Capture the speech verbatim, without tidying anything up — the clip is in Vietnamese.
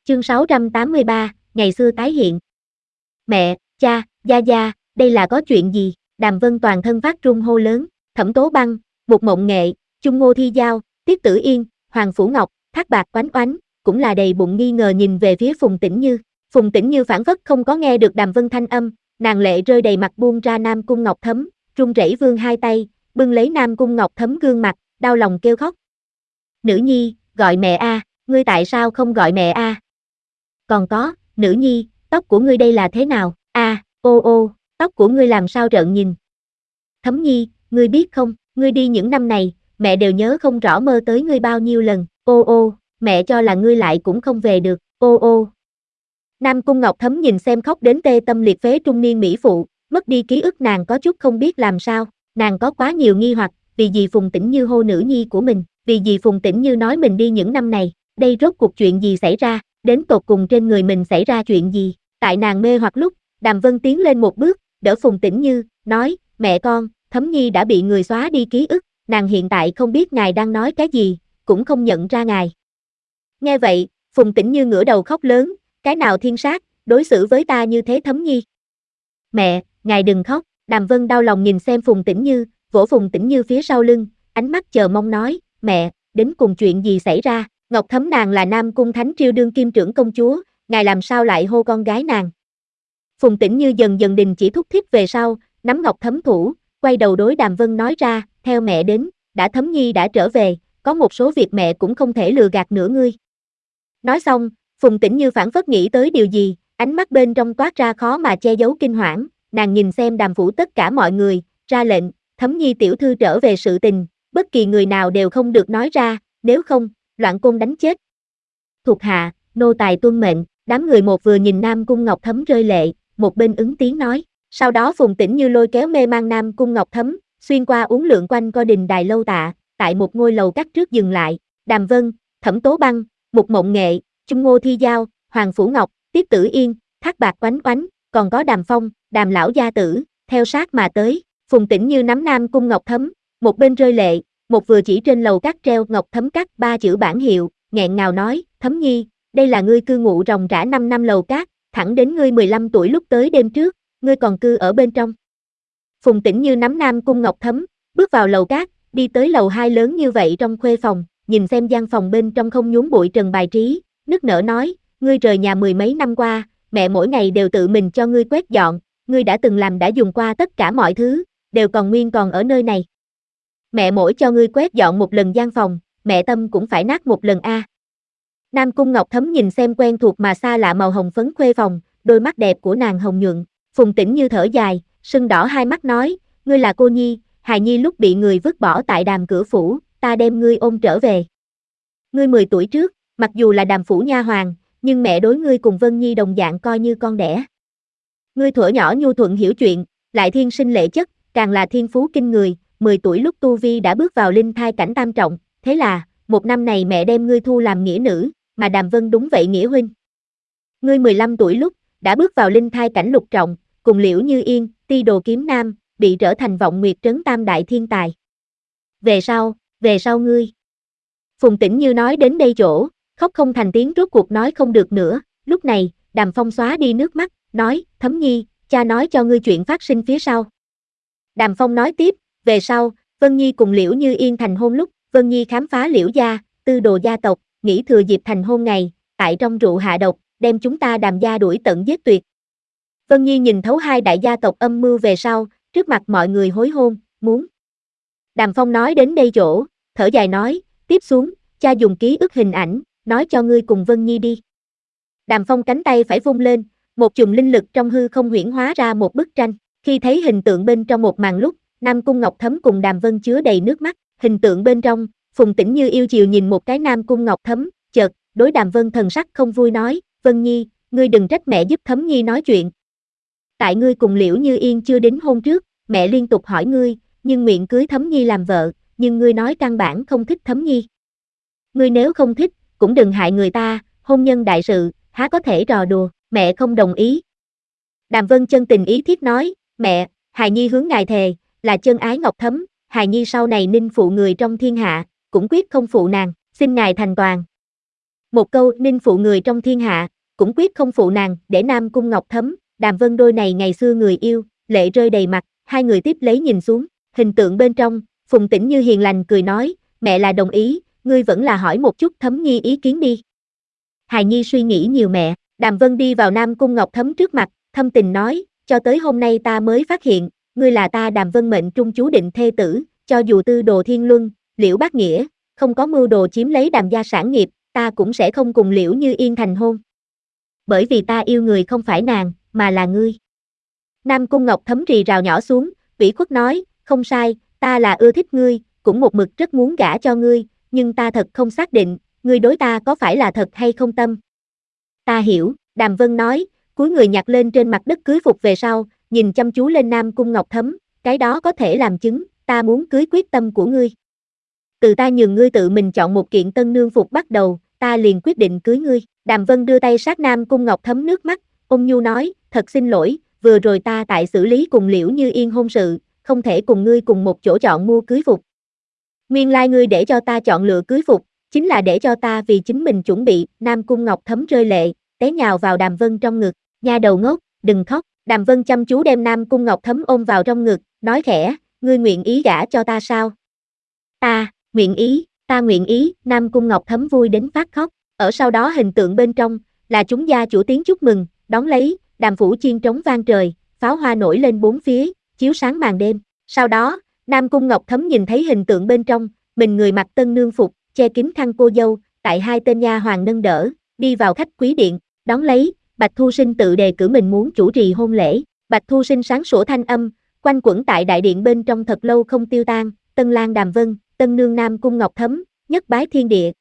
Chương sáu trăm tám mươi ba, ngày xưa tái hiện. Mẹ, cha, gia gia, đây là có chuyện gì? Đàm Vân toàn thân phát run hô lớn, Thẩm Tố Băng, Mục Mộng Nghệ, Chung Ngô Thi Giao, Tiết Tử Yên, Hoàng Phủ Ngọc, Thác Bạt Oánh Oánh, cũng là đầy bụng nghi ngờ nhìn về phía Phùng Tĩnh Như. Phùng Tĩnh Như phảng phất không có nghe được Đàm Vân thanh âm, nàng lệ rơi đầy mặt buông ra Nam Cung Ngọc Thấm, run rẩy vươn hai tay, bưng lấy Nam Cung Ngọc Thấm gương mặt, đau lòng kêu khóc. Nữ nhi, gọi mẹ a, ngươi tại sao không gọi mẹ a? Còn có, nữ nhi, tóc của ngươi đây là thế nào? A, à, ô ô, tóc của ngươi làm sao rợn nhìn? Thấm nhi, ngươi biết không, ngươi đi những năm này, mẹ đều nhớ không rõ mơ tới ngươi bao nhiêu lần. Ô ô, mẹ cho là ngươi lại cũng không về được. Ô ô. Nam Cung Ngọc Thấm nhìn xem khóc đến tê tâm liệt phế trung niên mỹ phụ, mất đi ký ức nàng có chút không biết làm sao, nàng có quá nhiều nghi hoặc, vì gì Phùng Tĩnh Như hô nữ nhi của mình, vì gì Phùng Tĩnh Như nói mình đi những năm này, đây rốt cuộc chuyện gì xảy ra, đến tột cùng trên người mình xảy ra chuyện gì. Tại nàng mê hoặc lúc, Đàm Vân tiến lên một bước, đỡ Phùng Tĩnh Như, nói, mẹ con, Thấm nhi đã bị người xóa đi ký ức, nàng hiện tại không biết ngài đang nói cái gì, cũng không nhận ra ngài. Nghe vậy, Phùng Tĩnh Như ngửa đầu khóc lớn, cái nào thiên sát, đối xử với ta như thế Thấm nhi. Mẹ, ngài đừng khóc, Đàm Vân đau lòng nhìn xem Phùng Tĩnh Như, vỗ Phùng Tĩnh Như phía sau lưng, ánh mắt chờ mong nói, mẹ, đến cùng chuyện gì xảy ra, Ngọc Thấm nàng là Nam Cung Thánh Triều đương kim trưởng công chúa, ngài làm sao lại hô con gái nàng. Phùng Tĩnh Như dần dần đình chỉ thúc thiết về sau, nắm Ngọc Thấm thủ, quay đầu đối Đàm Vân nói ra, theo mẹ đến, đã Thấm nhi đã trở về, có một số việc mẹ cũng không thể lừa gạt nữa ngươi. Nói xong, Phùng Tĩnh Như phảng phất nghĩ tới điều gì, ánh mắt bên trong toát ra khó mà che giấu kinh hoảng, nàng nhìn xem Đàm phủ tất cả mọi người, ra lệnh, Thấm nhi tiểu thư trở về sự tình, bất kỳ người nào đều không được nói ra, nếu không, loạn côn đánh chết. Thuộc hạ, nô tài tuân mệnh, đám người một vừa nhìn Nam Cung Ngọc Thấm rơi lệ, một bên ứng tiếng nói, sau đó Phùng Tĩnh Như lôi kéo mê mang Nam Cung Ngọc Thấm, xuyên qua uốn lượn quanh co đình đài lâu tạ, tại một ngôi lầu các trước dừng lại, Đàm Vân, Thẩm Tố Băng, Mục Mộng Nghệ, Chung Ngô Thi Giao, Hoàng Phủ Ngọc, Tiết Tử Yên, Thác Bạt Oánh Oánh, còn có Đàm Phong, Đàm lão gia tử, theo sát mà tới, Phùng Tĩnh Như nắm Nam Cung Ngọc Thấm, một bên rơi lệ, một vừa chỉ trên lầu các treo Ngọc Thấm các ba chữ bản hiệu, nghẹn ngào nói, Thấm nhi, đây là ngươi cư ngụ ròng rã năm năm lầu các, thẳng đến ngươi mười lăm tuổi lúc tới đêm trước, ngươi còn cư ở bên trong. Phùng Tĩnh Như nắm Nam Cung Ngọc Thấm, bước vào lầu các, đi tới lầu hai lớn như vậy trong khuê phòng, nhìn xem gian phòng bên trong không nhốn bụi trần bài trí, nức nở nói, ngươi rời nhà mười mấy năm qua, mẹ mỗi ngày đều tự mình cho ngươi quét dọn, ngươi đã từng làm đã dùng qua tất cả mọi thứ, đều còn nguyên còn ở nơi này. Mẹ mỗi cho ngươi quét dọn một lần gian phòng, mẹ tâm cũng phải nát một lần a. Nam Cung Ngọc Thấm nhìn xem quen thuộc mà xa lạ màu hồng phấn khuê phòng, đôi mắt đẹp của nàng hồng nhuận, Phùng Tĩnh Như thở dài, sưng đỏ hai mắt nói, ngươi là cô nhi, hài nhi lúc bị người vứt bỏ tại Đàm cửa phủ, ta đem ngươi ôm trở về. Ngươi mười tuổi trước, mặc dù là Đàm phủ nha hoàn, nhưng mẹ đối ngươi cùng Vân Nhi đồng dạng coi như con đẻ. Ngươi thuở nhỏ nhu thuận hiểu chuyện, lại thiên sinh lệ chất, càng là thiên phú kinh người, mười tuổi lúc tu vi đã bước vào linh thai cảnh tam trọng, thế là, một năm này mẹ đem ngươi thu làm nghĩa nữ, mà Đàm Vân đúng vậy nghĩa huynh. Ngươi mười lăm tuổi lúc, đã bước vào linh thai cảnh lục trọng, cùng Liễu Như Yên, Ti Đồ Kiếm Nam, bị trở thành Vọng Nguyệt Trấn tam đại thiên tài. Về sau, về sau ngươi. Phùng Tĩnh Như nói đến đây chỗ, khóc không thành tiếng rốt cuộc nói không được nữa, lúc này, Đàm Phong xóa đi nước mắt, nói, Thấm nhi, cha nói cho ngươi chuyện phát sinh phía sau. Đàm Phong nói tiếp, về sau, Vân Nhi cùng Liễu Như Yên thành hôn lúc, Vân Nhi khám phá Liễu gia, tư đồ gia tộc, nghĩ thừa dịp thành hôn ngày, tại trong rượu hạ độc, đem chúng ta Đàm gia đuổi tận giết tuyệt. Vân Nhi nhìn thấu hai đại gia tộc âm mưu về sau, trước mặt mọi người hối hôn, muốn. Đàm Phong nói đến đây chỗ, thở dài nói, tiếp xuống, cha dùng ký ức hình ảnh, nói cho ngươi cùng Vân Nhi đi. Đàm Phong cánh tay phải vung lên, một chùm linh lực trong hư không huyễn hóa ra một bức tranh, khi thấy hình tượng bên trong một màn lúc, Nam Cung Ngọc Thấm cùng Đàm Vân chứa đầy nước mắt, hình tượng bên trong, Phùng Tĩnh Như yêu chiều nhìn một cái Nam Cung Ngọc Thấm, chợt, đối Đàm Vân thần sắc không vui nói, Vân Nhi, ngươi đừng trách mẹ giúp Thấm Nhi nói chuyện. Tại ngươi cùng Liễu Như Yên chưa đính hôn trước, mẹ liên tục hỏi ngươi, nhưng nguyện cưới Thấm Nhi làm vợ, nhưng ngươi nói căn bản không thích Thấm Nhi. Ngươi nếu không thích, cũng đừng hại người ta, hôn nhân đại sự, há có thể trò đùa, mẹ không đồng ý. Đàm Vân chân tình ý thiết nói, mẹ, hài nhi hướng ngài thề, là chân ái Ngọc Thấm, hài nhi sau này ninh phụ người trong thiên hạ, cũng quyết không phụ nàng, xin ngài thành toàn. Một câu ninh phụ người trong thiên hạ, cũng quyết không phụ nàng, để Nam Cung Ngọc Thấm, Đàm Vân đôi này ngày xưa người yêu, lệ rơi đầy mặt, hai người tiếp lấy nhìn xuống, hình tượng bên trong, Phùng Tĩnh Như hiền lành cười nói, mẹ là đồng ý, ngươi vẫn là hỏi một chút Thấm Nhi ý kiến đi. Hài Nhi suy nghĩ nhiều mẹ, Đàm Vân đi vào Nam Cung Ngọc Thấm trước mặt, thâm tình nói, cho tới hôm nay ta mới phát hiện, ngươi là ta Đàm Vân mệnh trung chú định thê tử, cho dù tư đồ thiên luân, Liễu Bác Nghĩa, không có mưu đồ chiếm lấy Đàm gia sản nghiệp, ta cũng sẽ không cùng Liễu Như Yên thành hôn. Bởi vì ta yêu người không phải nàng, mà là ngươi. Nam Cung Ngọc Thấm rì rào nhỏ xuống, ủy khuất nói, không sai, ta là ưa thích ngươi, cũng một mực rất muốn gả cho ngươi, nhưng ta thật không xác định, ngươi đối ta có phải là thật hay không tâm. Ta hiểu, Đàm Vân nói, cúi người nhặt lên trên mặt đất cưới phục về sau, nhìn chăm chú lên Nam Cung Ngọc Thấm, cái đó có thể làm chứng, ta muốn cưới quyết tâm của ngươi. Từ ta nhường ngươi tự mình chọn một kiện tân nương phục bắt đầu, ta liền quyết định cưới ngươi. Đàm Vân đưa tay sát Nam Cung Ngọc Thấm nước mắt, ôn nhu nói, thật xin lỗi, vừa rồi ta tại xử lý cùng Liễu Như Yên hôn sự, không thể cùng ngươi cùng một chỗ chọn mua cưới phục. Nguyên lai ngươi để cho ta chọn lựa cưới phục, chính là để cho ta vì chính mình chuẩn bị. Nam Cung Ngọc Thấm rơi lệ, té nhào vào Đàm Vân trong ngực, nha đầu ngốc, đừng khóc. Đàm Vân chăm chú đem Nam Cung Ngọc Thấm ôm vào trong ngực, nói khẽ, ngươi nguyện ý gả cho ta sao? Ta, nguyện ý, ta nguyện ý. Nam Cung Ngọc Thấm vui đến phát khóc, ở sau đó hình tượng bên trong, là chúng gia chủ tiếng chúc mừng, đón lấy, Đàm phủ chiên trống vang trời, pháo hoa nổi lên bốn phía, chiếu sáng màn đêm. Sau đó, Nam Cung Ngọc Thấm nhìn thấy hình tượng bên trong, mình người mặc tân nương phục, che kín khăn cô dâu, tại hai tên nha hoàng nâng đỡ, đi vào khách quý điện, đón lấy, Bạch Thu Sinh tự đề cử mình muốn chủ trì hôn lễ. Bạch Thu Sinh sáng sủa thanh âm, quanh quẩn tại đại điện bên trong thật lâu không tiêu tan, tân lang Đàm Vân, tân nương Nam Cung Ngọc Thấm, nhất bái thiên địa,